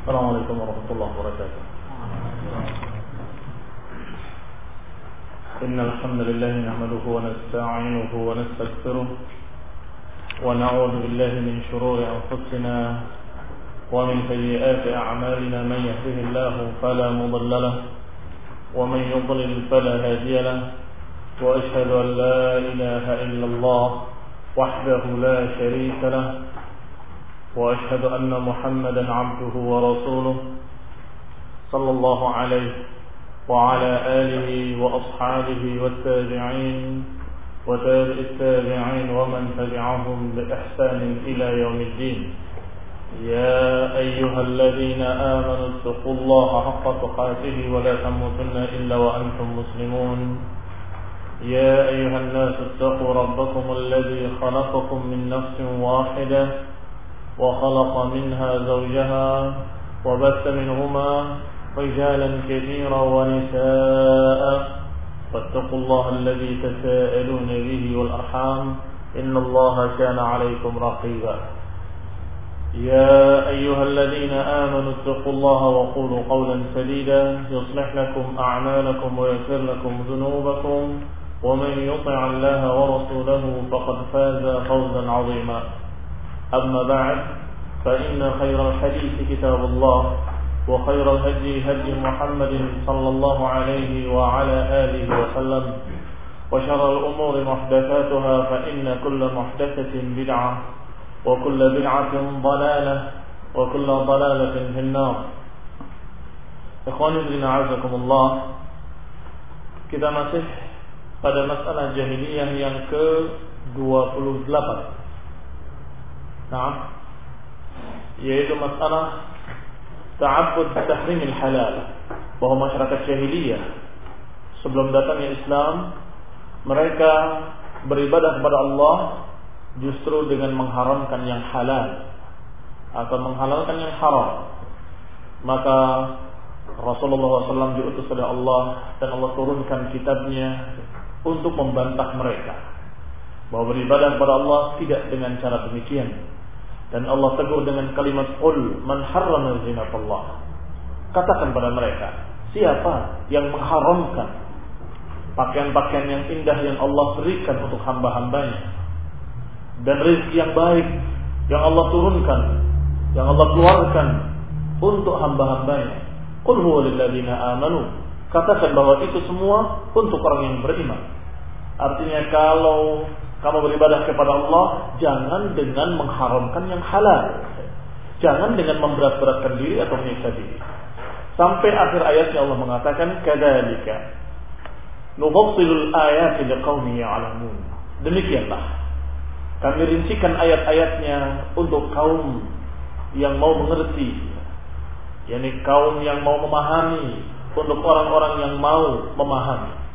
Assalamualaikum warahmatullahi wabarakatuh. Innal hamdalillah nahmaduhu wa nasta'inuhu wa nastaghfiruh wa na'udzu billahi min shururi anfusina wa min sayyiati a'malina man yahdihillahu fala mudilla lahu wa man yudlil fala hadiya lahu wa ashhadu an la ilaha illallah wahdahu la sharika lahu وأشهد أن محمدا عبده ورسوله صلى الله عليه وعلى آله وأصحابه والتابعين وتابع التابعين ومن تبعهم بإحسان إلى يوم الدين. يا أيها الذين آمنوا اتقوا الله حق تقاته ولا تموتن إلا وأنتم مسلمون. يا أيها الناس اتقوا ربكم الذي خلقكم من نفس واحدة وخلق منها زوجها وبث منهما رجالا كثيرا ونساء فاتقوا الله الذي تساءلون به والأرحام إن الله كان عليكم رقيبا. يا أيها الذين آمنوا اتقوا الله وقولوا قولا سديدا يصلح لكم أعمالكم ويغفر لكم ذنوبكم ومن يطع الله ورسوله فقد فاز فوزا عظيما. أما بعد فإن خير الحديث كتاب الله وخير الهدي هدي محمد صلى الله عليه وعلى آله وسلم وشر الأمور محدثاتها فإن كل محدثة بدعة وكل بدعة ضلالة وكل ضلالة في النار. Ikhwani fillah a'azakumullah, kita masih pada masalah jahiliyah yang ke-28. Nah, yaitu masalah ta'abbud tahrimil halal, bahwa masyarakat jahiliyah sebelum datangnya Islam mereka beribadah kepada Allah justru dengan mengharamkan yang halal atau menghalalkan yang haram. Maka Rasulullah SAW diutus oleh Allah dan Allah turunkan kitabnya untuk membantah mereka bahwa beribadah kepada Allah tidak dengan cara demikian. Dan Allah tegur dengan kalimat qul man harrama zinatallah. Katakan pada mereka, siapa yang mengharamkan pakaian-pakaian yang indah yang Allah berikan untuk hamba-hambanya, dan rezeki yang baik yang Allah turunkan, yang Allah keluarkan untuk hamba-hambanya. Qul huwa lil ladzina amanu. Katakan bahwa itu semua untuk orang yang beriman. Artinya kalau kamu beribadah kepada Allah, jangan dengan mengharamkan yang halal, jangan dengan memberat-beratkan diri atau menyiksa diri. Sampai akhir ayatnya Allah mengatakan, kadzalika nufassilul ayati liqaumin ya'lamun. Demikianlah kami rincikan ayat-ayatnya untuk kaum yang mau mengerti, yakni kaum yang mau memahami, untuk orang-orang yang mau memahami.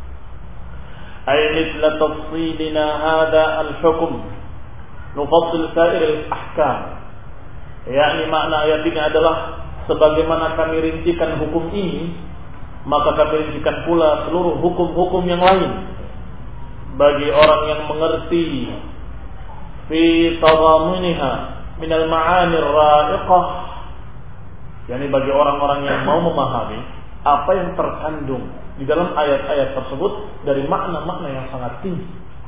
Ay mithla tafsilina hada al-hukm nufassil sa'ir al-ahkam. Yakni makna ayat ini adalah sebagaimana kami rincikan hukum ini, maka kami rincikan pula seluruh hukum-hukum yang lain bagi orang yang mengerti fi tadammuniha min al-ma'ani ar-ra'iqah, yakni bagi orang-orang yang mau memahami apa yang terkandung di dalam ayat-ayat tersebut dari makna-makna yang sangat tinggi.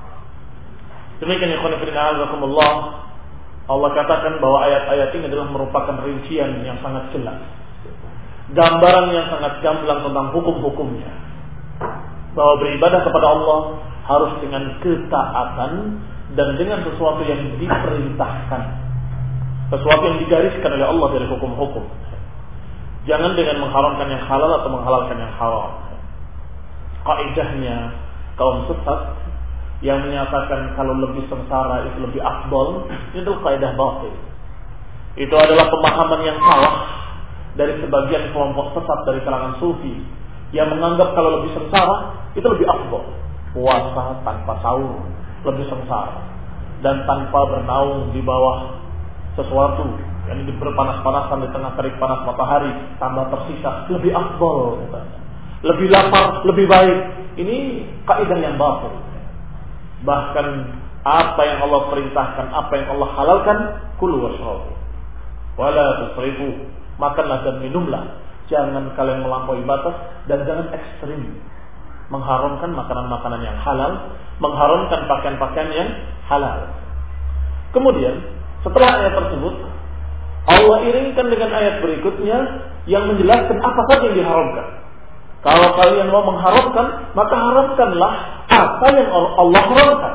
Demikian ikhwan fillah a'azakumullah, Allah katakan bahwa ayat-ayat ini adalah merupakan rincian yang sangat jelas, gambaran yang sangat gamblang tentang hukum-hukumnya, bahwa beribadah kepada Allah harus dengan ketaatan dan dengan sesuatu yang diperintahkan, sesuatu yang digariskan oleh Allah dari hukum-hukum. Jangan dengan mengharamkan yang halal atau menghalalkan yang haram. Kaidahnya kaum sesat yang menyatakan kalau lebih sengsara itu lebih afdal, itu kaidah batil. Itu adalah pemahaman yang salah dari sebagian kelompok sesat dari kalangan sufi yang menganggap kalau lebih sengsara itu lebih afdal. Puasa tanpa sahur lebih sengsara, dan tanpa bernaung di bawah sesuatu yang berpanas-panasan di tengah terik panas matahari tambah tersisa lebih afdal, lebih lapar, lebih baik. Ini kaidah yang batil. Bahkan apa yang Allah perintahkan, apa yang Allah halalkan, kulu washrabu wala tusrifu, makanlah dan minumlah. Jangan kalian melampaui batas dan jangan ekstrim. Mengharamkan makanan-makanan yang halal, mengharamkan pakaian-pakaian yang halal. Kemudian, setelah ayat tersebut, Allah iringkan dengan ayat berikutnya yang menjelaskan apa saja yang diharamkan. Kalau kalian mau mengharamkan, maka haramkanlah apa yang Allah haramkan.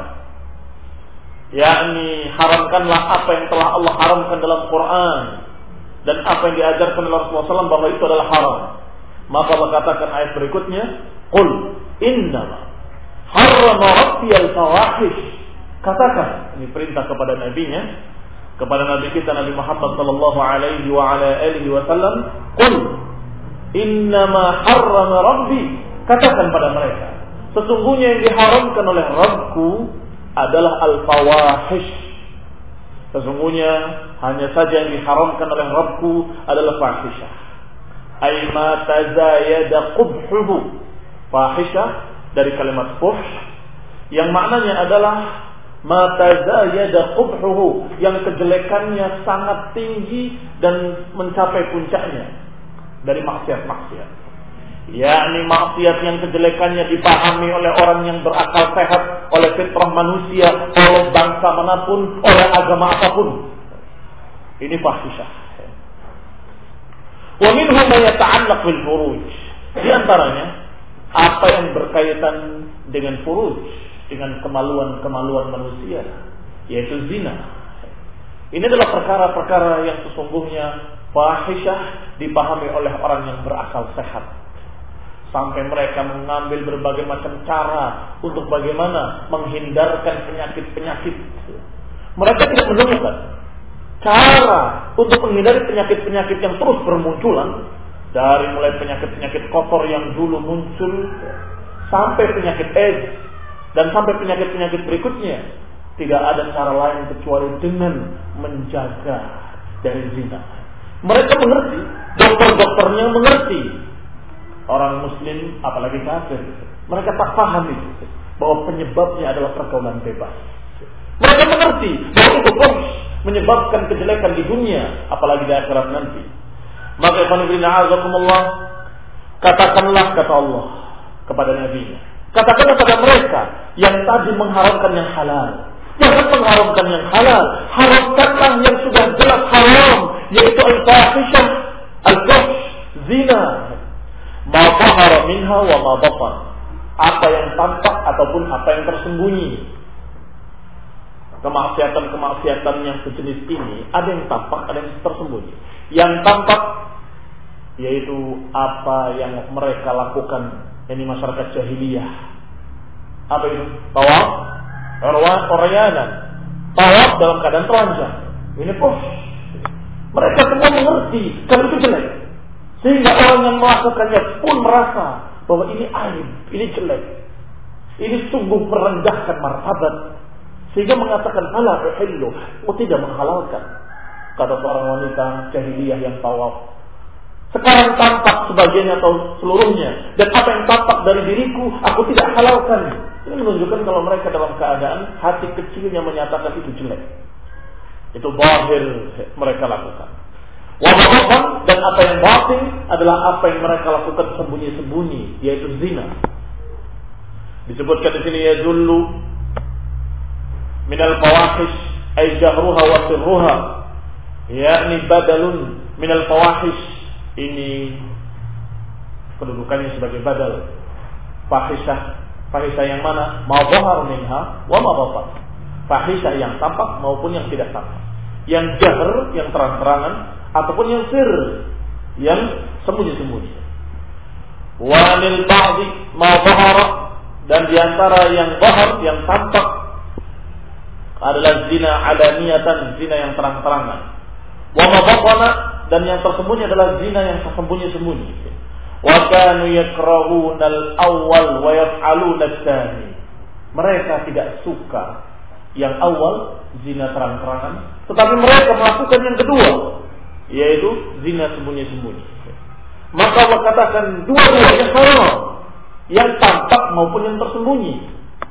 Yakni haramkanlah apa yang telah Allah haramkan dalam Quran dan apa yang diajarkan oleh Rasulullah SAW bahwa itu adalah haram. Maka Allah katakan ayat berikutnya, Qul innama harrama rabbiyal fawahish. Katakan, ini perintah kepada nabinya, kepada nabi kita Nabi Muhammad sallallahu alaihi wa ala alihi wasallam, Qul innama harrama rabbi. Katakan pada mereka, sesungguhnya yang diharamkan oleh Rabbku adalah al-fawahish. Sesungguhnya hanya saja yang diharamkan oleh Rabbku adalah fahisyah. Ay ma tazayada qubhuhu. Fahisyah dari kalimat fuhsh yang maknanya adalah ma tazayada qubhuhu, yang kejelekannya sangat tinggi dan mencapai puncaknya dari maksiat-maksiat. Yakni maksiat yang kejelekannya dipahami oleh orang yang berakal sehat, oleh fitrah manusia, oleh bangsa manapun, oleh agama apapun. Ini fahisyah. Wa minhum ma yata'allaq bil furuj. Di antaranya apa yang berkaitan dengan furuj, dengan kemaluan-kemaluan manusia, yaitu zina. Ini adalah perkara-perkara yang sesungguhnya fahisyah dipahami oleh orang yang berakal sehat. Sampai mereka mengambil berbagai macam cara untuk bagaimana menghindarkan penyakit-penyakit. Mereka tidak menemukan cara untuk menghindari penyakit-penyakit yang terus bermunculan. Dari mulai penyakit-penyakit kotor yang dulu muncul, sampai penyakit AIDS, dan sampai penyakit-penyakit berikutnya. Tidak ada cara lain kecuali dengan menjaga dari zina. Mereka mengerti, dokter-dokternya mengerti. Orang muslim, apalagi kafir, mereka tak paham itu, bahwa penyebabnya adalah pergaulan bebas. Mereka mengerti bahwa itu menyebabkan kejelekan di dunia, apalagi di akhirat nanti. Maka katakanlah, kata Allah kepada Nabi-Nya, katakanlah pada mereka yang tadi mengharamkan yang halal, jangan mengharamkan yang halal, haramkanlah yang sudah jelas haram, yaitu al-fahisyah, al-fuhsh, zina. Ma zahara minha wa ma batan. Apa yang tampak ataupun apa yang tersembunyi. Kemaksiatan-kemaksiatan yang sejenis ini ada yang tampak, ada yang tersembunyi. Yang tampak yaitu apa yang mereka lakukan, ini masyarakat jahiliyah. Apa itu? Tawaf, oryanan. Tawaf dalam keadaan telanjang. Ini fuhsh. Mereka semua mengerti kalau itu jelek. Sehingga orang yang melakukannya pun merasa bahwa ini aib, ini jelek, ini sungguh merendahkan martabat, sehingga mengatakan ala uhillu, tidak menghalalkan. Kata seorang wanita jahiliyah yang tawaf, sekarang tampak sebagiannya atau seluruhnya, dan apa yang tampak dari diriku aku tidak halalkan. Ini menunjukkan kalau mereka dalam keadaan hati kecilnya menyatakan itu jelek. Itu zahir mereka lakukan. Wabah, dan apa yang batin adalah apa yang mereka lakukan sembunyi-sembunyi, yaitu zina. Disebutkan di sini yadullu minal fawahish ay jahruha wa sirruha, yakni badalun minal fawahish. Ini kedudukannya sebagai badal. Fahisyah yang mana? Ma zahar minha wa ma batan. Fahisyah yang tampak maupun yang tidak tampak. Yang jahr, yang terang-terangan, ataupun yang sir, yang sembunyi-sembunyi. Wa lil ba'di ma zahara, dan diantara yang zahar, yang tampak adalah zina alaniyatan, zina yang terang-terangan. Wa ma batana, dan yang tersembunyi adalah zina yang tersembunyi-sembunyi. Wa kanu yakrahuna al-awwal wa yaf'aluna ats-tsani. Mereka tidak suka yang awal, zina terang-terangan, tetapi mereka melakukan yang kedua, yaitu zina sembunyi-sembunyi. Maka Allah katakan dua-duanya haram, yang tampak maupun yang tersembunyi.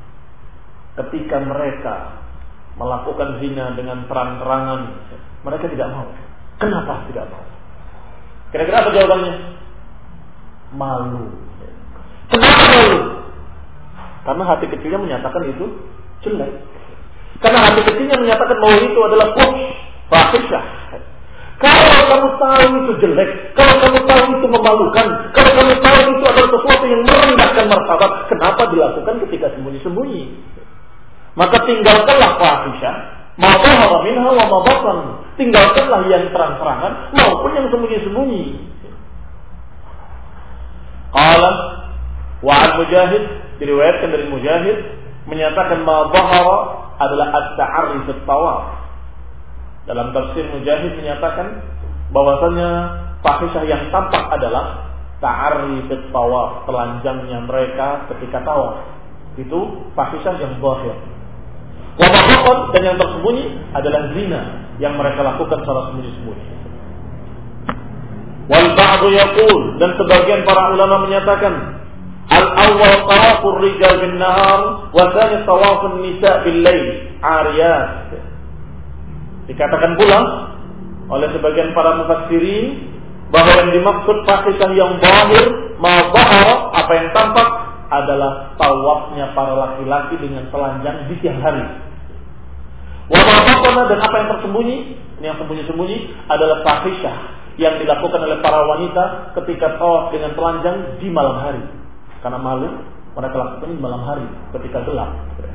Ketika mereka melakukan zina dengan terang-terangan, mereka tidak mau. Kenapa tidak mau? Kira-kira apa jawabannya? Malu. Kenapa malu? Karena hati kecilnya menyatakan itu jelek. Karena hati kecilnya menyatakan bahwa itu adalah fahisyah. Kalau kamu tahu itu jelek, kalau kamu tahu itu memalukan, kalau kamu tahu itu adalah sesuatu yang merendahkan martabat, kenapa dilakukan ketika sembunyi-sembunyi? Maka tinggalkanlah fahisyah, ma dhahara minha wa ma batan. Tinggalkanlah yang terang-terangan maupun yang sembunyi-sembunyi. Qala wa an Mujahid, diriwayatkan dari Mujahid menyatakan ma dhahara adalah at-ta'arri fi at-tawaf. Dalam tafsir Mujahid menyatakan bahwasanya fahisyah yang tampak adalah ta'arri fi at-tawaf, telanjangnya mereka ketika tawaf. Itu fahisyah yang zahir. Wa ma batan, dan yang tersembunyi adalah zina yang mereka lakukan secara sembunyi-sembunyi. Wal ba'du yaqul, dan sebagian para ulama menyatakan al-awwal tawafur rijal bin nahar wa tsani tawafun nisa bil lail 'ariyat. Dikatakan pula oleh sebagian para mufassirin bahwa yang dimaksud fahisyah yang zahir, ma dhahara, apa yang tampak adalah tawafnya para laki-laki dengan telanjang di siang hari. Wa ma batana, dan apa yang tersembunyi, ini yang sembunyi-sembunyi adalah fahisyah yang dilakukan oleh para wanita ketika tawaf dengan telanjang di malam hari. Karena malu, mereka lakukan di malam hari ketika gelap.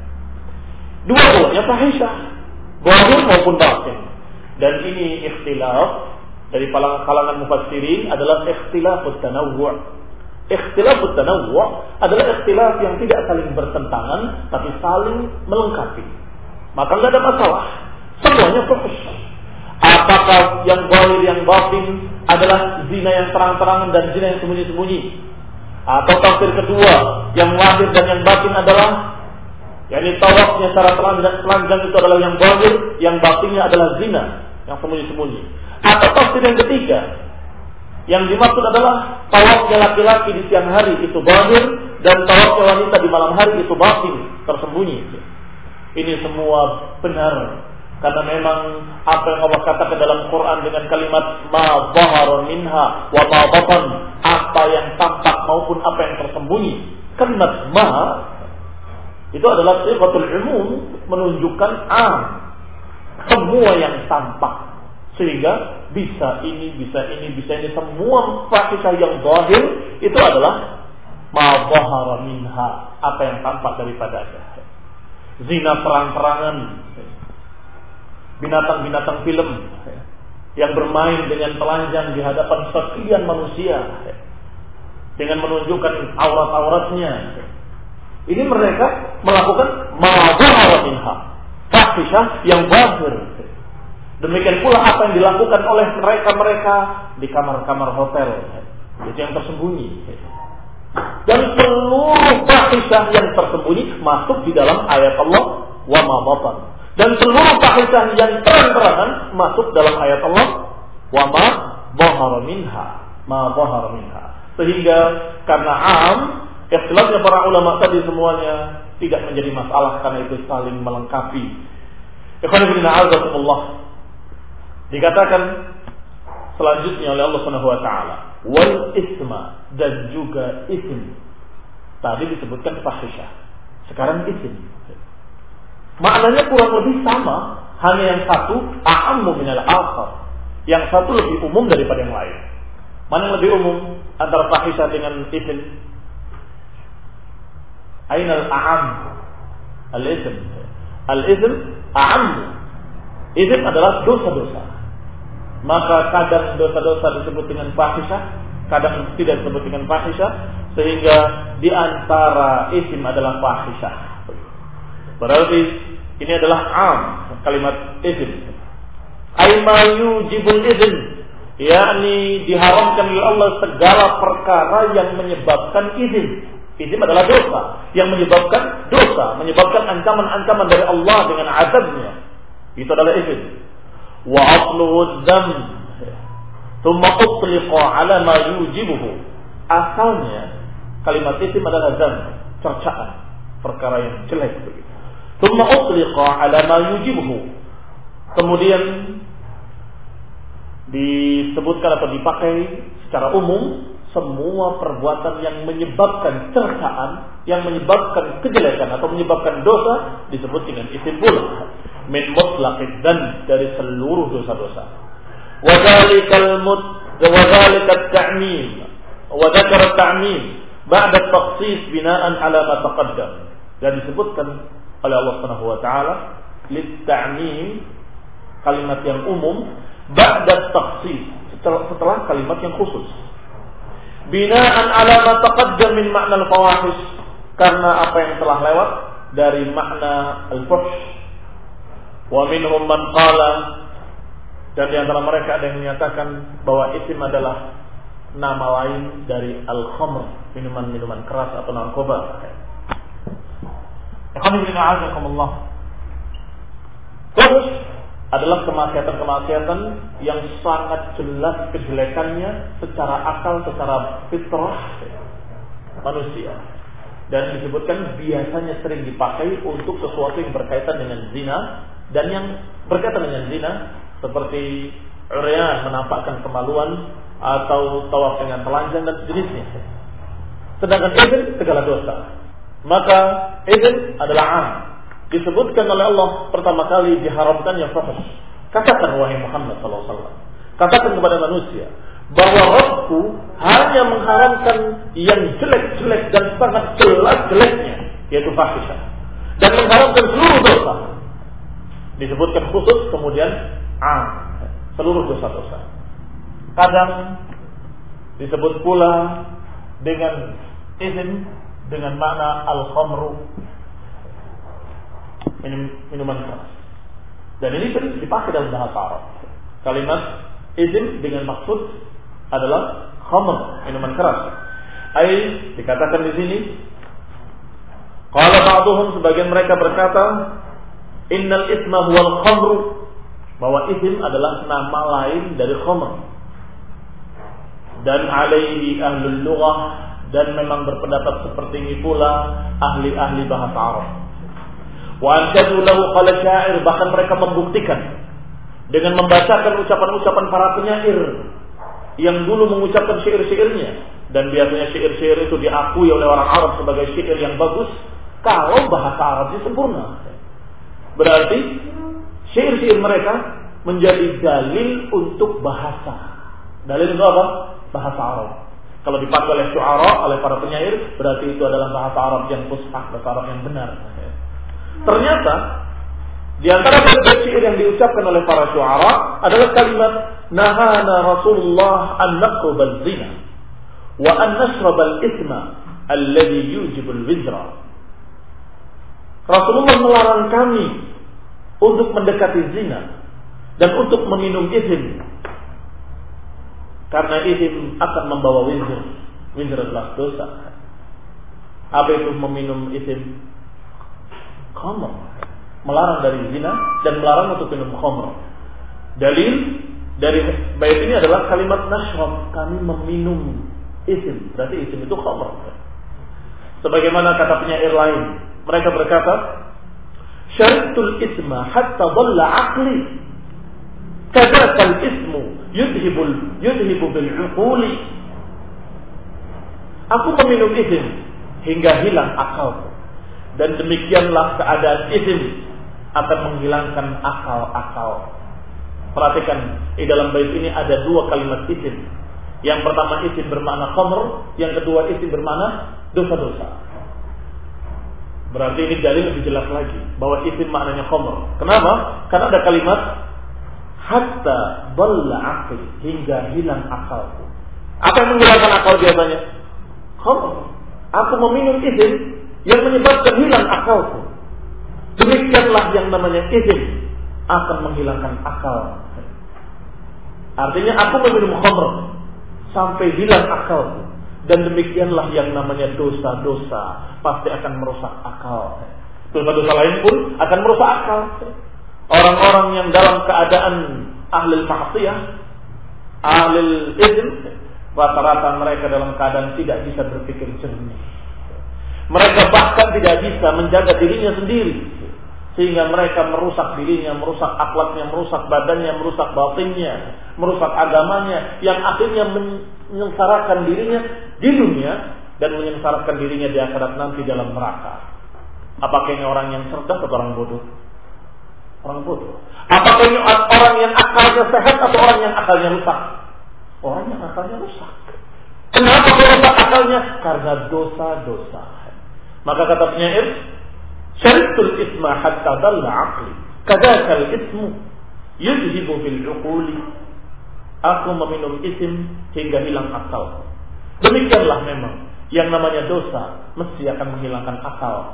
Dua-duanya fahisyah, zahir maupun batin. Dan ini ikhtilaf dari kalangan mufassirin adalah ikhtilafut tanawwu'. Ikhtilafut tanawwu' adalah ikhtilaf yang tidak saling bertentangan tapi saling melengkapi. Maka tidak ada masalah, semuanya fahish. Apakah yang zahir yang batin adalah zina yang terang-terangan dan zina yang sembunyi-sembunyi? Atau tafsir kedua, yang lahir dan yang batin adalah yakni tawafnya secara telanjang itu adalah yang zahir, yang batinnya adalah zina yang sembunyi-sembunyi. Atau tafsir yang ketiga, yang dimaksud adalah tawafnya laki-laki di siang hari itu zahir dan tawafnya wanita di malam hari itu batin, tersembunyi. Ini semua benar, karena memang apa yang Allah katakan dalam Quran dengan kalimat ma dhahara minha wa ma batan, apa yang tampak maupun apa yang tersembunyi. Kalimat ma itu adalah sifatul umum, menunjukkan semua yang tampak, sehingga bisa ini, bisa ini, bisa ini, semua fahisyah yang zahir itu adalah ma dhahara minha, apa yang tampak daripadanya. Zina terang-terangan, binatang-binatang film yang bermain dengan telanjang di hadapan sekian manusia dengan menunjukkan aurat-auratnya. Ini mereka melakukan ma dhahara minha, fahisyah yang zahir. Demikian pula apa yang dilakukan oleh mereka di kamar-kamar hotel, itu yang tersembunyi. Dan seluruh fahisyah yang tersembunyi masuk di dalam ayat Allah wa ma batan. Dan seluruh fahisyah yang terang-terangan masuk dalam ayat Allah wa ma dhahara minha, ma dhahara minha. Sehingga karena ikhtilafnya para ulama tadi semuanya tidak menjadi masalah, karena itu saling melengkapi. Ikhwan fillah azakumullah. Dikatakan selanjutnya oleh Allah Subhanahu wa taala, wal isma, dan juga isim. Tadi disebutkan fahisyah, sekarang isim. Maknanya kurang lebih sama, hanya yang satu a'ammu minal akhar. Yang satu lebih umum daripada yang lain. Mana yang lebih umum antara fahisyah dengan isim? Ainal a'am? Al-ism. Al-ism a'am. Isim adalah dosa-dosa. Maka kadang dosa-dosa disebut dengan fahisyah, kadang tidak disebut dengan fahisyah, sehingga di antara isim adalah fahisyah. Berarti ini adalah kalimat isim. Aima yujibul izn, yakni diharamkan oleh Allah segala perkara yang menyebabkan izin. Izin adalah dosa, yang menyebabkan dosa, menyebabkan ancaman-ancaman dari Allah dengan azabnya. Itu adalah izin. Wa asluhu dzam, thumma utliqa ala ma yujibuhu. Asalnya kalimat izin adalah dzam, cercaan, perkara yang jelek begitu. Thumma utliqa ala ma yujibuhu. Kemudian disebutkan atau dipakai secara umum semua perbuatan yang menyebabkan cercaan, yang menyebabkan kejelekan atau menyebabkan dosa disebut dengan isim pula. Min mutlaqid dan dari seluruh dosa-dosa. Wa dzalikal ta'mim. Wa dzakara ta'mim ba'da takhsis bina'an 'ala ma taqaddam. Dan disebutkan oleh Allah Subhanahu wa taala lit ta'mim, kalimat yang umum, ba'da takhsis, setelah kalimat yang khusus. Bina'an 'ala ma taqaddam min makna al-fawahish, karena apa yang telah lewat dari makna al-fuhsh. Wa minhum man qala, dan di antara mereka ada yang menyatakan bahwa isim adalah nama lain dari al-khamr, minuman-minuman keras atau narkoba. Fuhsh adalah kemaksiatan-kemaksiatan yang sangat jelas kejelekannya secara akal, secara fitrah manusia. Dan disebutkan biasanya sering dipakai untuk sesuatu yang berkaitan dengan zina, dan yang berkaitan dengan zina seperti uryan, menampakkan kemaluan, atau tawaf dengan telanjang dan sejenisnya. Sedangkan izin segala dosa. Maka izin adalah am. Disebutkan oleh Allah pertama kali diharamkannya fuhsh. Katakan wahai Muhammad SAW, katakan kepada manusia bahwa Rabbku hanya mengharamkan yang jelek-jelek dan sangat jelek-jeleknya, yaitu fahisyah, dan mengharamkan seluruh dosa. Disebutkan khusus, kemudian seluruh dosa-dosa. Kadang disebut pula dengan izin dengan makna al-khamru, minuman keras. Dan ini sering dipakai dalam bahasa Arab. Kalimat izin dengan maksud adalah khamr, minuman keras. Dikatakan di sini, qala ba'duhum, sebagian mereka berkata, innal isma huwal khamru, bahwa izin adalah nama lain dari khamr. Dan alaihi ahlul lughah, dan memang berpendapat seperti ini pula ahli-ahli bahasa Arab. Wa anjadu lahu qala syair, bahkan mereka membuktikan dengan membacakan ucapan-ucapan para penyair yang dulu mengucapkan syair-syairnya. Dan biasanya syair-syair itu diakui oleh orang Arab sebagai syair yang bagus kalau bahasa Arabnya sempurna. Berarti syair-syair mereka menjadi dalil untuk bahasa. Dalil itu apa? Bahasa Arab. Kalau dipakai oleh syu'ara, oleh para penyair, berarti itu adalah bahasa Arab yang fushah, bahasa Arab yang benar. Ternyata di antara bait syair yang diucapkan oleh para syu'ara adalah kalimat nahana Rasulullah an naqrubal zina wa an nashrabal isma alladhi yujibul wizra. Rasulullah melarang kami untuk mendekati zina dan untuk meminum izin, karena izin akan membawa wizr. Wizr adalah dosa. Apa itu meminum izin? Khamr. Melarang dari zina dan melarang untuk minum khamr. Dalil dari bait ini adalah kalimat nashrab, kami meminum izin. Berarti izin itu khamr. Sebagaimana kata penyair lain, mereka berkata, syaritul isma hatta dhalla aqli, kadzakal ismu yudhibu bil uquli. Aku meminum izin hingga hilang akalku, dan demikianlah keadaan izin akan menghilangkan akal-akal. Perhatikan, di dalam bait ini ada dua kalimat izin. Yang pertama izin bermakna khamr, yang kedua izin bermakna dosa-dosa. Berarti ini dalil lebih jelas lagi bahwa izin maknanya khamr. Kenapa? Karena ada kalimat hatta dhalla aqli, hingga hilang akalku. Apa yang menghilangkan akal biasanya? Khamr. Aku meminum izin yang menyebabkan hilang akalku. Demikianlah yang namanya izin akan menghilangkan akal. Artinya aku meminum khamr sampai hilang akalku, dan demikianlah yang namanya dosa-dosa pasti akan merusak akal. Dosa-dosa lain pun akan merusak akal. Orang-orang yang dalam keadaan ahlul maksiyah, ahlul izin, rata-rata mereka dalam keadaan tidak bisa berpikir jernih. Mereka bahkan tidak bisa menjaga dirinya sendiri, sehingga mereka merusak dirinya, merusak akhlaknya, merusak badannya, merusak batinnya. merusak agamanya, yang akhirnya menyengsarakan dirinya di dunia dan menyengsarakan dirinya di akhirat nanti dalam neraka. Apakah ini orang yang cerdas atau orang bodoh? Orang bodoh. Apakah ini orang yang akalnya sehat atau orang yang akalnya rusak? Orang yang akalnya rusak. Kenapa rusak akalnya? Karena dosa-dosa. Maka kata penyair, syaribtul isma hatta dalla aqli, kadzakal ismu yuzhibu bil uquli. Aku meminum isim hingga hilang akal. Demikianlah memang yang namanya dosa mesti akan menghilangkan akal.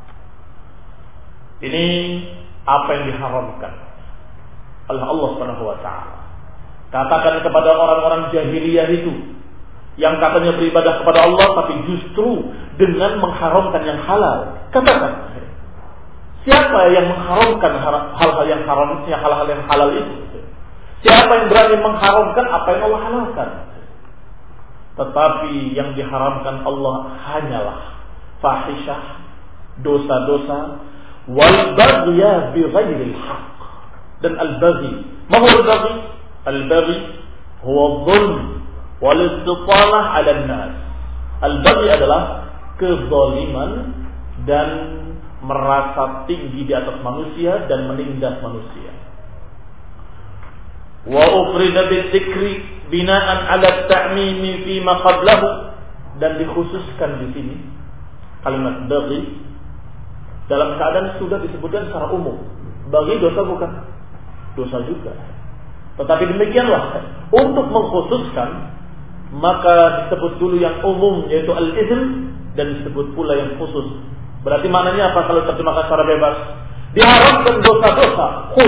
Ini apa yang diharamkan oleh Allah Subhanahu wa taala. Katakan kepada orang-orang jahiliyah itu yang katanya beribadah kepada Allah tapi justru dengan mengharamkan yang halal. Katakan, siapa yang mengharamkan hal-hal yang haram, hal-hal yang halal itu? Siapa yang berani mengharamkan apa yang Allah halalkan? Tetapi yang diharamkan Allah hanyalah fahisyah, dosa-dosa, wal baghya bi ghairil haqq. Dan al-baghi, ma huwa al-baghi? Al-baghi huwa dhulm wal istitalah 'ala an-nas. Al-baghi adalah kezaliman dan merasa tinggi di atas manusia dan menindas manusia. Wa ufrida bidzikri binaan 'ala at-ta'mim fi ma qablahu, dan dikhususkan di sini kalimat baghi dalam keadaan sudah disebutkan secara umum. Baghi dosa bukan? Dosa juga. Tetapi demikianlah untuk mengkhususkan maka disebut dulu yang umum yaitu al-izm dan disebut pula yang khusus. Berarti maknanya apa kalau terjemahkan secara bebas? Diharamkan dosa-dosa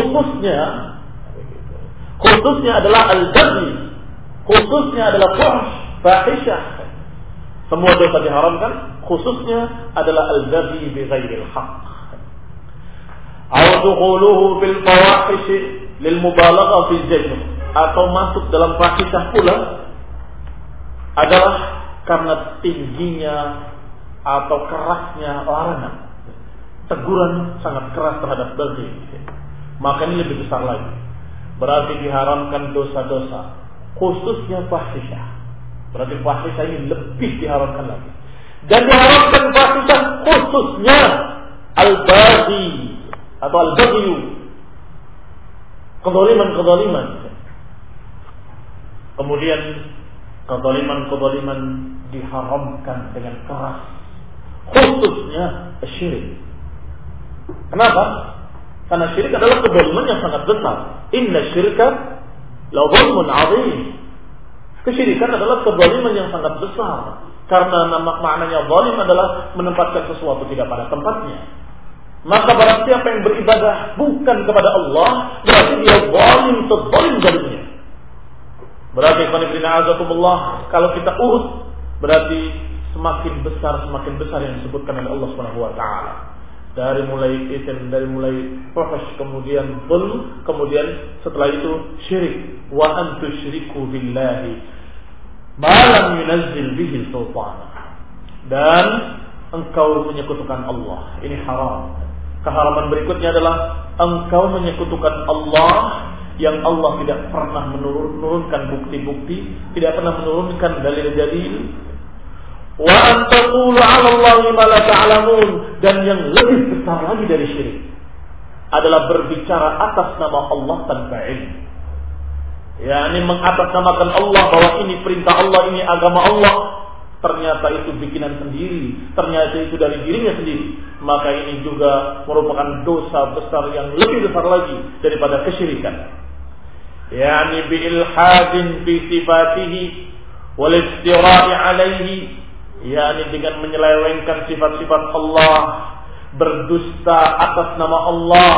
khususnya adalah al-baghi, khususnya adalah fuhsh, fahisyah. Semua dosa diharamkan, khususnya adalah al-baghi bi ghairil haqq. Aw dukhuluhu fil fawahish lil mubalaghah fi jazm, atau masuk dalam fahisyah pula adalah karena tingginya atau kerasnya larangan. Teguran sangat keras terhadap baghi. Maka ini lebih besar lagi. Berarti diharamkan dosa-dosa, khususnya fahisyah. Berarti fahisyah ini lebih diharamkan lagi. Dan diharamkan fahisyah khususnya al-baghi atau al-baghyu, kezaliman. Kemudian kezaliman diharamkan dengan keras, khususnya syirik. Kenapa? Karena syirik adalah kezaliman yang sangat besar. Inna syirka la zulmun 'adzim. Kesyirikan adalah kezaliman yang sangat besar. Karena maknanya zalim adalah menempatkan sesuatu tidak pada tempatnya. Maka barang siapa yang beribadah bukan kepada Allah, berarti dia zalim sezalim-zalimnya. Berarti kalau kita urut, berarti semakin besar yang disebutkan oleh Allah Subhanahu wa taala. Dari mulai isim, dari mulai fuhsh, kemudian zulm, kemudian setelah itu syirik. Wa antusyriku billahi ma lam yunazzil bihi sultana. Dan engkau menyekutukan Allah. Ini haram. Keharaman berikutnya adalah engkau menyekutukan Allah yang Allah tidak pernah menurunkan bukti-bukti, tidak pernah menurunkan dalil-dalil. Wa an taqulu 'ala Allahi ma la ta'lamun, dan yang lebih besar lagi dari syirik adalah berbicara atas nama Allah tanpa ilmu. yakni mengatasnamakan Allah bahwa ini perintah Allah, ini agama Allah, ternyata itu bikinan sendiri, ternyata itu dari dirinya sendiri, maka ini juga merupakan dosa besar yang lebih besar lagi daripada kesyirikan. Yani bi ilhadin fi sifatihi wal istira'i alaihi, yani dengan menyelewengkan sifat-sifat Allah, berdusta atas nama Allah.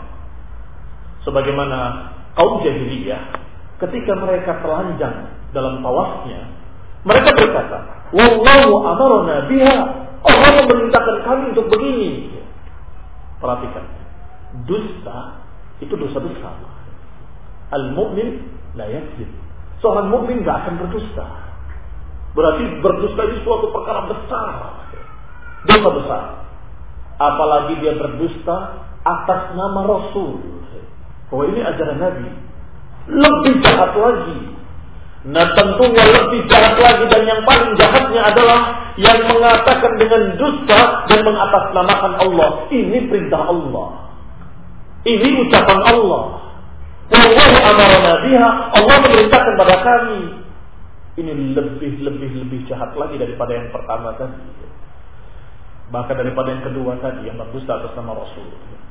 Sebagaimana kaum jahiliyah ketika mereka telanjang dalam tawafnya, mereka berkata, wallahu amarna biha, Allah memerintahkan kami untuk begini. Perhatikan, dusta itu dosa besar. Al-mu'min la yakdzib. Seorang mukmin enggak akan berdusta. Berarti berdusta itu suatu perkara besar, dosa besar. Apalagi dia berdusta atas nama Rasul, bahwa ini ajaran Nabi. lebih jahat lagi. Nah tentunya lebih jahat lagi, dan yang paling jahatnya adalah yang mengatakan dengan dusta dan mengatasnamakan Allah. Ini perintah Allah, ini ucapan Allah. Wallahu amarna biha, Allah memerintahkan pada kami. Ini lebih jahat lagi daripada yang pertama tadi, bahkan daripada yang kedua tadi yang berdusta atas nama Rasul.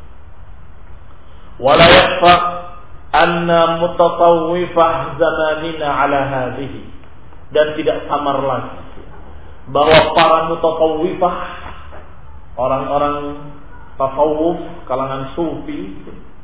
Wala yakfa anna mutatawwifah zamanina ala hadhihi, dan tidak samar lagi bahwa para mutatawwifah, orang-orang tasawuf, kalangan sufi,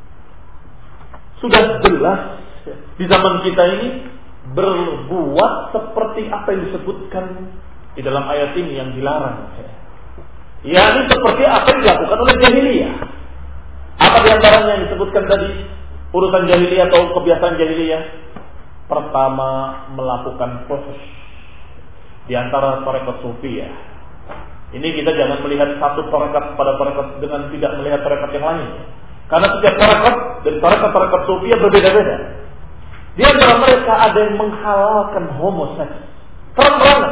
sudah jelas di zaman kita ini berbuat seperti apa yang disebutkan di dalam ayat ini yang dilarang. yakni seperti apa yang dilakukan oleh jahiliyah. Apa di antaranya yang disebutkan tadi? Urusan jahiliyah atau kebiasaan jahiliyah. Pertama, melakukan fuhsh di antara tarekat sufiyah. Ini kita jangan melihat satu tarekat pada tarekat dengan tidak melihat tarekat yang lain. Karena setiap tarekat dari tarekat sufiyah berbeda-beda. Di antara mereka ada yang menghalalkan homoseks terang-terangan.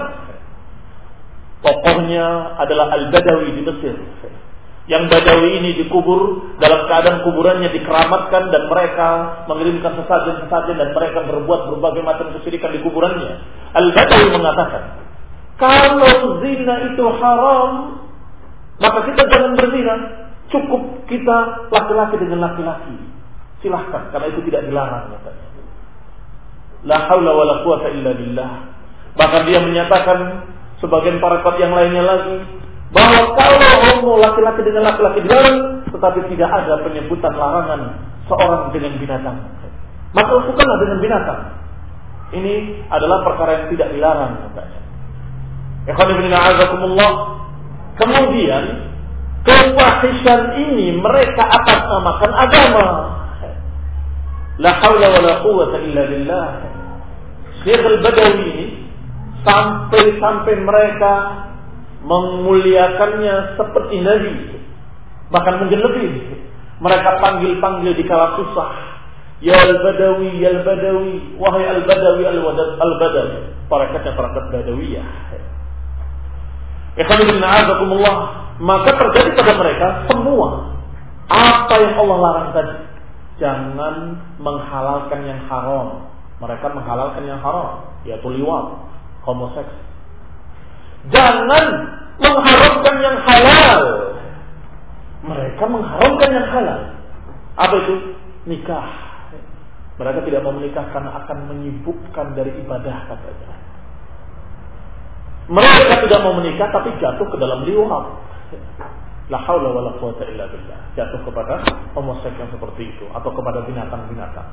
Tokohnya adalah Al-Badawi di Mesir. Yang Badawi ini dikubur dalam keadaan kuburannya dikeramatkan, dan mereka mengirimkan sesajen-sesajen, dan mereka berbuat berbagai macam kesyirikan di kuburannya. Al-Badawi mengatakan, kalau zina itu haram, maka kita jangan berzina. Cukup kita laki-laki dengan laki-laki. Silahkan, karena itu tidak dilarang. La haula wa la quwata illa billah. Bahkan dia menyatakan, sebagian tarekat yang lainnya lagi, bahwa kalau homo laki-laki dengan laki-laki dilarang, tetapi tidak ada penyebutan larangan seorang dengan binatang. Maka lakukanlah dengan binatang. Ini adalah perkara yang tidak dilarang. Ikhwan fillah a'azakumullah. Kemudian kefahishan ini mereka atasnamakan agama. La haula wa la quwwata illa billah. Syekh Al-Badawi ini sampai mereka memuliakannya seperti Nabi, bahkan mungkin lebih. Mereka panggil di kala susah, ya Al-Badawi, ya Al-Badawi, wahai Al-Badawi, Al-Badawi. Tarekatnya tarekat Badawiyah. Ikhwanillahi'azakumullah. Maka terjadi pada mereka semua apa yang Allah larang tadi. Jangan menghalalkan yang haram. Mereka menghalalkan yang haram, yaitu liwat, homoseks. Jangan mengharamkan yang halal. Mereka mengharamkan yang halal. Apa itu? Nikah. Mereka tidak mau menikah karena akan menyibukkan dari ibadah katanya. Mereka tidak mau menikah tapi jatuh ke dalam liwat. La haula wa la quwata illa billah. Jatuh kepada homoseks yang seperti itu, atau kepada binatang-binatang.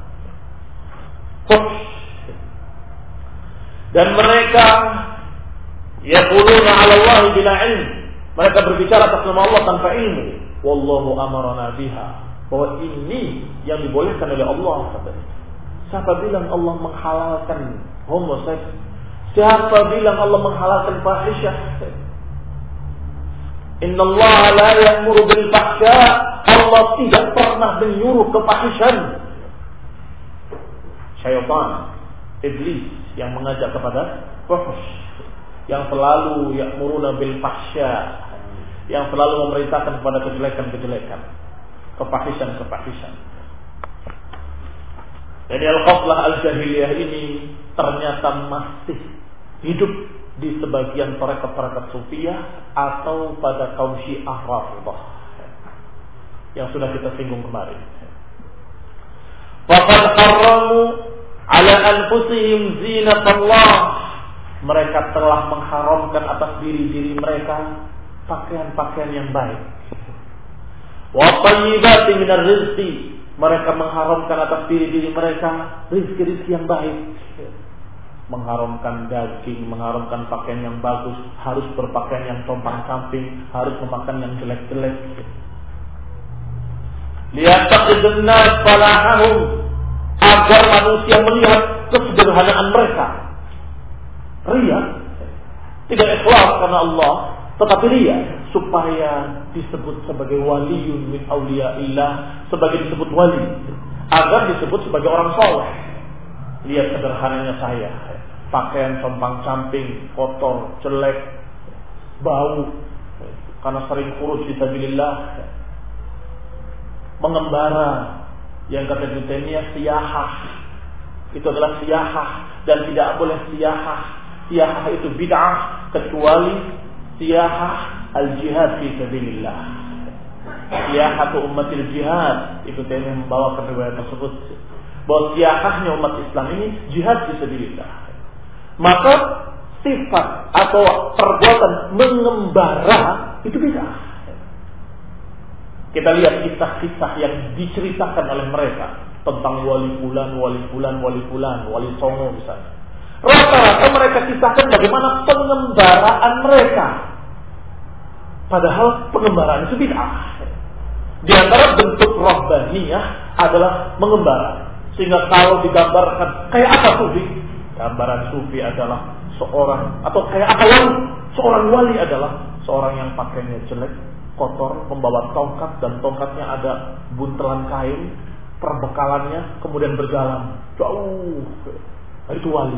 Dan mereka yaquluna 'ala Allah bila ilm. Mereka berbicara atas nama Allah tanpa ilmu. Wallahu amarna biha. Bahwa ini yang dibolehkan oleh Allah. Siapa bilang Allah menghalalkan homoseks? Siapa bilang Allah menghalalkan fahisyah? Innallaha la ya'muru bil fahsya. Allah tidak pernah menyuruh kefahishan. Syaitan, iblis yang mengajak kepada fuhsh, yang selalu ya'muruna bil fahsya, yang selalu memerintahkan kepada kejelekan-kejelekan, kefahishan. Jadi al-khaflah al-jahiliyah ini ternyata masih hidup di sebagian tarekat-tarekat sufiyah atau pada kaum Syiah Rafidhah yang sudah kita singgung kemarin. Faqad harramu ala anfusihim zinatallah. Mereka telah mengharamkan atas diri-diri mereka pakaian-pakaian yang baik. Wa thayyibati minar rizqi. Mereka mengharamkan atas diri-diri mereka rizki-rizki yang baik. Mengharamkan daging, mengharamkan pakaian yang bagus, harus berpakaian yang compang-camping, harus memakan yang jelek-jelek. Liyataqidun nas falahahum, agar manusia melihat kesederhanaan mereka. Ria, tidak ikhlas karena Allah, tetapi ria supaya disebut sebagai waliyun min awliyaillah, sebagai disebut wali, agar disebut sebagai orang saleh. Lihat sederhananya saya, pakaian compang-camping, kotor, jelek, bau, karena sering khuruj fisabilillah, mengembara, yang kata Ibnu Taimiyah siyahah, itu adalah siyahah dan tidak boleh siyahah. Siyahah itu bid'ah kecuali siyahah al-jihad fi sabilillah. Siyahatu ummatil jihad, Ibnu Taimiyah membawakan riwayat tersebut bahwa siyahahnya umat Islam ini jihad fi sabilillah. Maka sifat atau perbuatan mengembara itu bid'ah. Kita lihat kisah-kisah yang diceritakan oleh mereka tentang wali fulan, wali songo misalnya. Rata-rata mereka kisahkan bagaimana pengembaraan mereka. Padahal pengembaraan itu bid'ah. Di antara bentuk rahbaniyah adalah mengembara. Sehingga kalau digambarkan kayak apa sufi? Gambaran sufi adalah seorang, atau kayak apa wali? Seorang wali adalah seorang yang pakainya jelek, kotor, membawa tongkat dan tongkatnya ada buntelan kain, perbekalannya, kemudian berjalan jauh. Itu wali.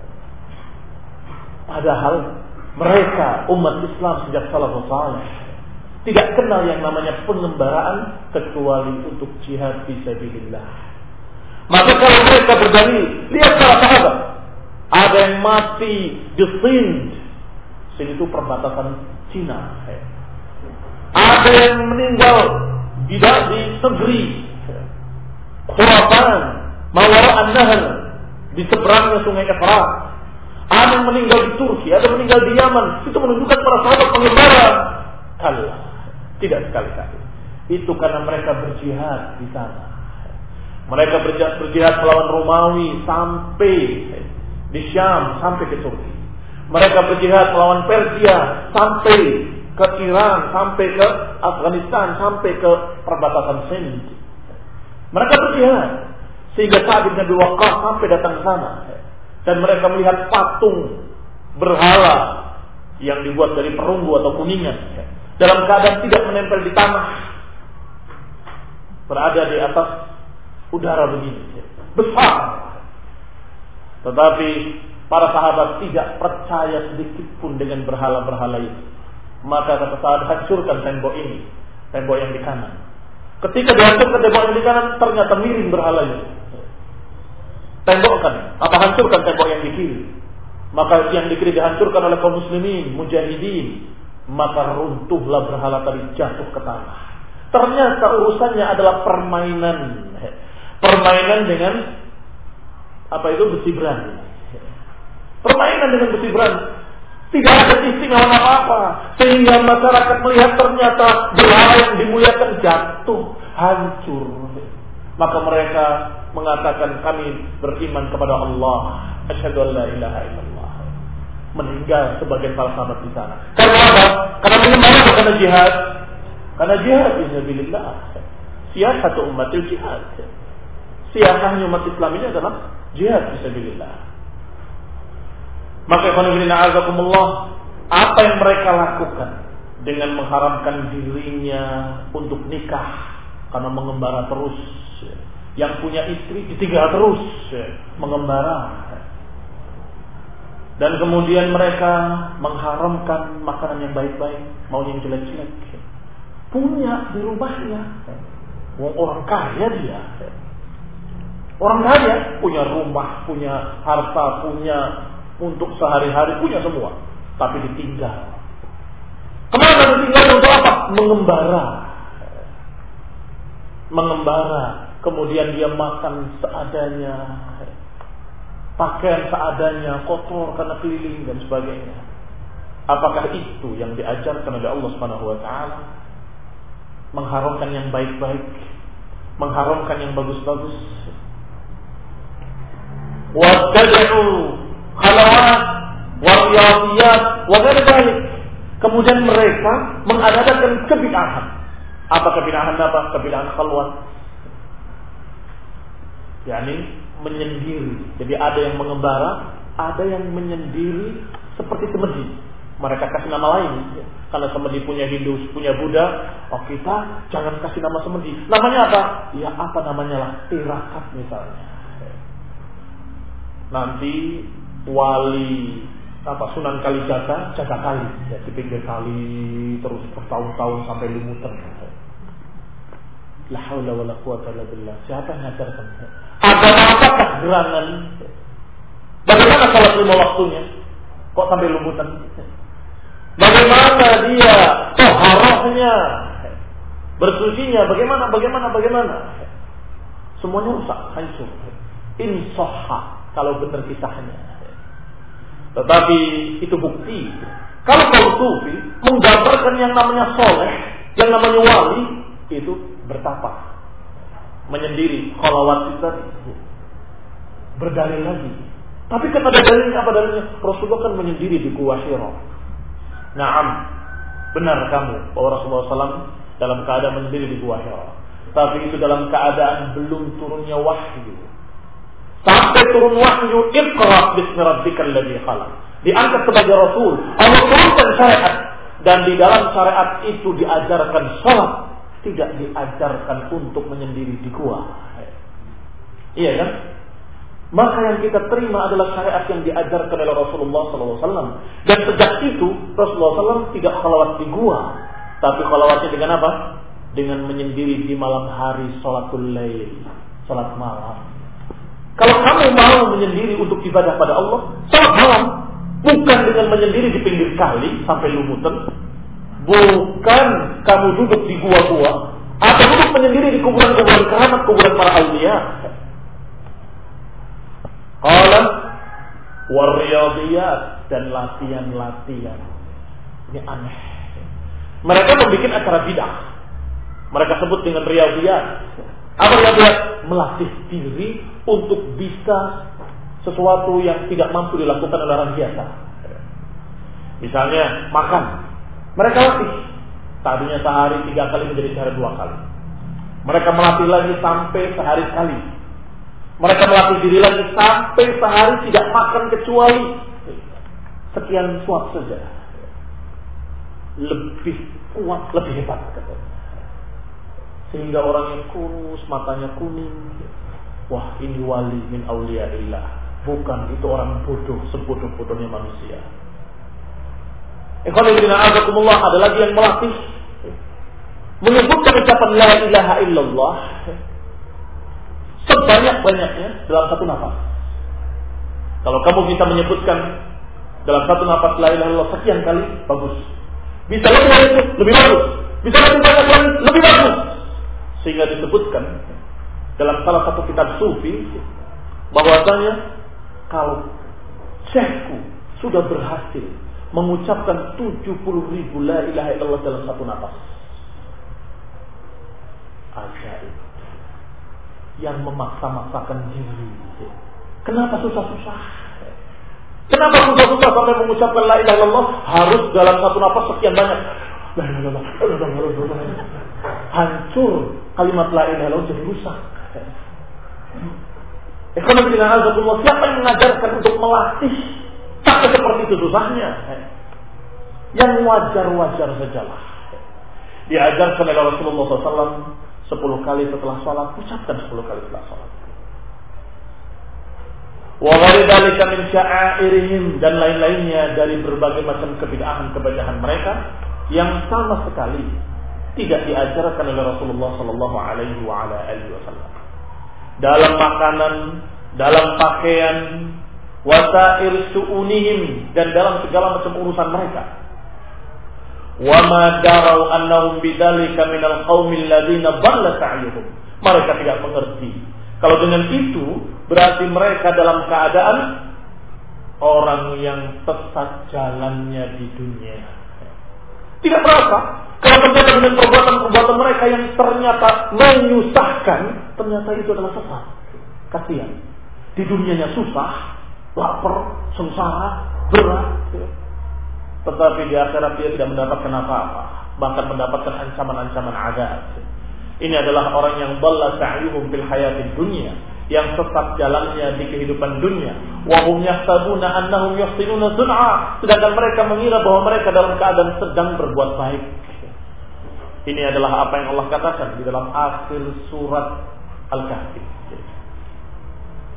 Padahal mereka umat Islam sejak salafus saleh tidak kenal yang namanya pengembaraan kecuali untuk jihad fisabilillah. Maka kalau mereka berdalil, lihat para sahabat, ada yang mati di Sind. Sind itu perbatasan Cina. Ada yang meninggal di negeri Khurasan, Mawara an-Nahr, di seberangnya sungai Efrat. Ada yang meninggal di Turki, ada yang meninggal di Yaman. Itu menunjukkan para sahabat pengembara. Kalla, tidak sekali-kali. Itu karena mereka berjihad di sana. Mereka berjihad melawan Romawi sampai di Syam, sampai ke Turki. Mereka berjihad melawan Persia sampai ke Iran, sampai ke Afghanistan, sampai ke perbatasan Sind. Mereka berjihad sehingga Sa'd bin Abi Waqqas sampai datang ke sana dan mereka melihat patung berhala yang dibuat dari perunggu atau kuningan dalam keadaan tidak menempel di tanah, berada di atas udara begini besar. Tetapi para sahabat tidak percaya sedikit pun dengan berhala-berhala itu. Maka kata Sa'd, hancurkan tembok ini, tembok yang di kanan. Ketika dihancurkan tembok yang di kanan, ternyata miring berhala itu. Tembokkan, apa hancurkan tembok yang di kiri. Maka yang di kiri dihancurkan oleh kaum muslimin, mujahidin. Maka runtuhlah berhala tadi, jatuh ke tanah. Ternyata urusannya adalah permainan. Permainan dengan apa itu, besi berani. Permainan dengan besi berani. Tidak ada istimewaan apa-apa. Sehingga masyarakat melihat ternyata berhala yang dimuliakan jatuh, hancur. Maka mereka mengatakan, kami beriman kepada Allah. Asyhadu an la ilaha illallah. Meninggal sebagai para sahabat di sana. Karena apa? Karena mengembara, karena jihad. Karena jihad fisabilillah. Siyahatu ummatil jihad. Siyahahnya umat Islam ini adalah jihad fisabilillah. Maka azakumullah, apa yang mereka lakukan dengan mengharamkan dirinya untuk nikah karena mengembara terus, yang punya istri ditinggal terus mengembara, dan kemudian mereka mengharamkan makanan yang baik-baik, mau yang jelek-jelek, punya di rumahnya. Orang kaya dia, orang kaya punya rumah, punya harta, punya untuk sehari-hari, punya semua, tapi ditinggal. Kemana ditinggal? Untuk apa? Mengembara. Kemudian dia makan seadanya, pakaian seadanya, kotor karena keliling dan sebagainya. Apakah itu yang diajarkan oleh Allah Subhanahu wa taala? Mengharamkan yang baik-baik, mengharamkan yang bagus-bagus. Wattad'u khalawat wariyadiyat wa dzalik. Kemudian mereka mengadakan kebid'ahan. Apa kebid'ahan? Apa? Kebid'ahan khalwat. yakni menyendiri. Jadi ada yang mengembara, ada yang menyendiri seperti semedi. Mereka kasih nama lain, karena semedi punya Hindu, punya Buddha. Oh, kita jangan kasih nama semedi. Namanya apa? Ya apa namanya lah, tirakat misalnya. nanti wali Sunan Kalijaga jaga kali ya, di pinggir kali terus bertahun-tahun sampai lumutan. La haula wala quwata illa billah. Siapa yang ngajarkan? Agama apakah gerangan? Bagaimana salat 5 waktunya? Kok sampai lumutan? Bagaimana dia taharahnya? Bersucinya bagaimana? Semuanya rusak, hancur. Insahha kalau benar kisahnya. Tetapi itu bukti. Kalau kaum sufi menggambarkan yang namanya soleh, yang namanya wali, itu bertapa, menyendiri, khalawat itu berdalil lagi. Tapi kata dalilnya apa dalilnya? Rasulullah kan menyendiri di Gua Hira. Naam, benar kamu bahwa Rasulullah SAW dalam keadaan menyendiri di Gua Hira. Tapi itu dalam keadaan belum turunnya wahyu. Sampai turun wahyu, Iqra bismi rabbikal ladzi khalaq, diangkat sebagai Rasul. Allah turunkan syariat, dan di dalam syariat itu diajarkan salat, tidak diajarkan untuk menyendiri di gua. Iya kan? Maka yang kita terima adalah syariat yang diajarkan oleh Rasulullah SAW. Dan sejak itu Rasulullah SAW tidak khalawat di gua, tapi khalawatnya dengan apa? Dengan menyendiri di malam hari, sholatul lail, sholat malam. Kalau kamu mau menyendiri untuk ibadah pada Allah, sholat malam, bukan dengan menyendiri di pinggir kali sampai lumutan. Bukan kamu duduk di gua-gua atau duduk menyendiri di kuburan-kuburan keramat, kuburan para awliya. Qala wariyadiyat, dan latihan-latihan. Ini aneh. Mereka membuat acara bidah. Mereka sebut dengan riyadiyat. Apa riyadiyat? Melatih diri untuk bisa sesuatu yang tidak mampu dilakukan oleh orang biasa. Misalnya makan. Mereka latih. Tadinya sehari 3 kali menjadi sehari 2 kali. Mereka melatih lagi sampai sehari sekali. Mereka melatih diri lagi sampai sehari tidak makan kecuali sekian suap saja. Lebih kuat, lebih hebat katanya. Sehingga orang yang kurus, matanya kuning, wah ini wali min auliyaillah. Bukan, itu orang bodoh, sebodoh-bodohnya manusia. Ikhwanillah, ada lagi yang melatih menyebutkan ucapan la ilaha illallah sebanyak-banyaknya dalam satu nafas. Kalau kamu bisa menyebutkan dalam satu nafas la ilaha illallah sekian kali, bagus. Bisa lebih dari itu, lebih bagus. Bisa lebih banyak lagi, lebih bagus. Sehingga disebutkan dalam salah satu kitab sufi bahwasanya kalau syekhku sudah berhasil mengucapkan 70.000 la ilaha illallah dalam satu nafas, ajaib. Yang memaksa-maksakan diri. Kenapa susah-susah? Kenapa susah-susah sampai mengucapkan la ilaha illallah harus dalam satu nafas sekian banyak? Hancur kalimat la ilaha illallah, jadi rusak. Siapa yang mengajarkan untuk melatih sampai seperti itu susahnya? Yang wajar-wajar sajalah. Diajarkan oleh Rasulullah SAW 10 kali setelah sholat, ucapkan 10 kali setelah sholat. Wa ghairidzalika min sya'airihim, dan lain-lainnya dari berbagai macam kebid'ahan mereka yang sama sekali tidak diajarkan oleh Rasulullah sallallahu alaihi wasallam. Dalam makanan, dalam pakaian, wasair su'unihim, dan dalam segala macam urusan mereka. Wa ma darau annahum bidzalika minal qaumil ladzina dhalla sa'yuhum. Mereka tidak mengerti kalau dengan itu berarti mereka dalam keadaan orang yang sesat jalannya di dunia. Tidak berapa kalau ternyata dengan perbuatan-perbuatan mereka yang ternyata menyusahkan, ternyata itu adalah sesat. Kasihan. Di dunianya susah, lapar, sengsara, berat. Tetapi di akhirat dia tidak mendapatkan apa-apa, bahkan mendapatkan ancaman-ancaman azab. Ini adalah orang yang dhalla sa'yuhum fil hayatid dunya, yang sesat jalannya di kehidupan dunia. Wa hum yahsabuna annahum yuhsinuna sun'a, sedangkan mereka mengira bahwa mereka dalam keadaan sedang berbuat baik. Ini adalah apa yang Allah katakan di dalam akhir surat Al-Kahfi.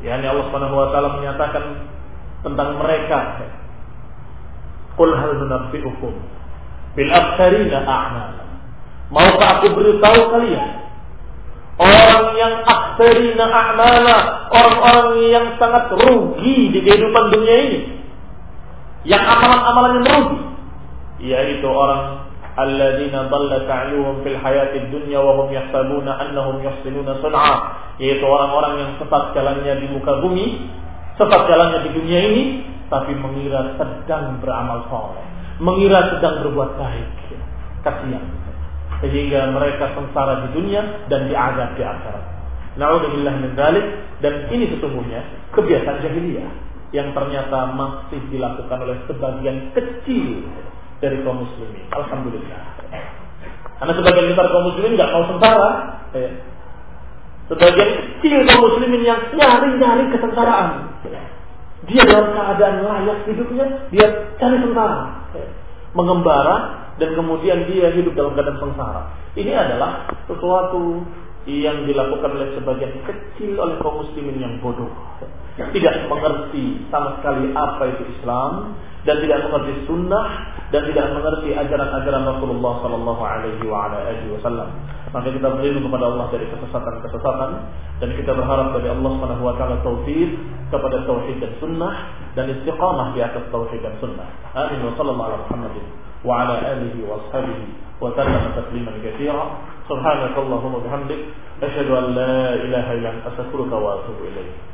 Yani Allah Subhanahu wa taala menyatakan tentang mereka, qul hal nunabbi'ukum bil akhsarina a'mala. Maukah aku beritahu kalian orang yang akhsarina a'mala, orang-orang yang sangat rugi di kehidupan dunia ini, yang amalan-amalannya merugi, yaitu orang alladzina dhalla sa'yuhum fil hayatid dunya wa hum yahsabuna annahum yuhsinuna sun'a, yaitu orang-orang yang sesat jalannya di muka bumi, sesat jalannya di dunia ini, tapi mengira sedang beramal saleh, mengira sedang berbuat baik. Kasihan. Sehingga mereka sengsara di dunia dan diazab di akhirat. Na'udzubillah min dzalik. Dan ini sesungguhnya kebiasaan jahiliyah yang ternyata masih dilakukan oleh sebagian kecil dari kaum muslimin. Alhamdulillah. Karena sebagian besar kaum muslimin enggak mau sengsara. Sebagian kecil kaum muslimin yang nyari kesengsaraan. Dia dalam keadaan layak hidupnya, dia cari sengsara, mengembara, dan kemudian dia hidup dalam keadaan sengsara. Ini adalah sesuatu yang dilakukan oleh sebagian kecil oleh kaum muslimin yang bodoh, tidak mengerti sama sekali apa itu Islam, dan tidak mengerti sunnah, dan tidak mengerti ajaran-ajaran Rasulullah Sallallahu Alaihi Wasallam. Maka kita berlindung kepada Allah dari kesesatan-kesesatan, dan kita berharap dari Allah Subhanahu Wa Taala taufik kepada tauhid dan sunnah, dan istiqamah di atas tauhid dan sunnah. Amin. Wa sallallahu ala Muhammadin wa ala alihi wa ashabihi wa sallama tasliman katsira. Subhanakallahumma bihamdik, asyhadu an la ilaha illa anta astaghfiruka wa atubu ilaik.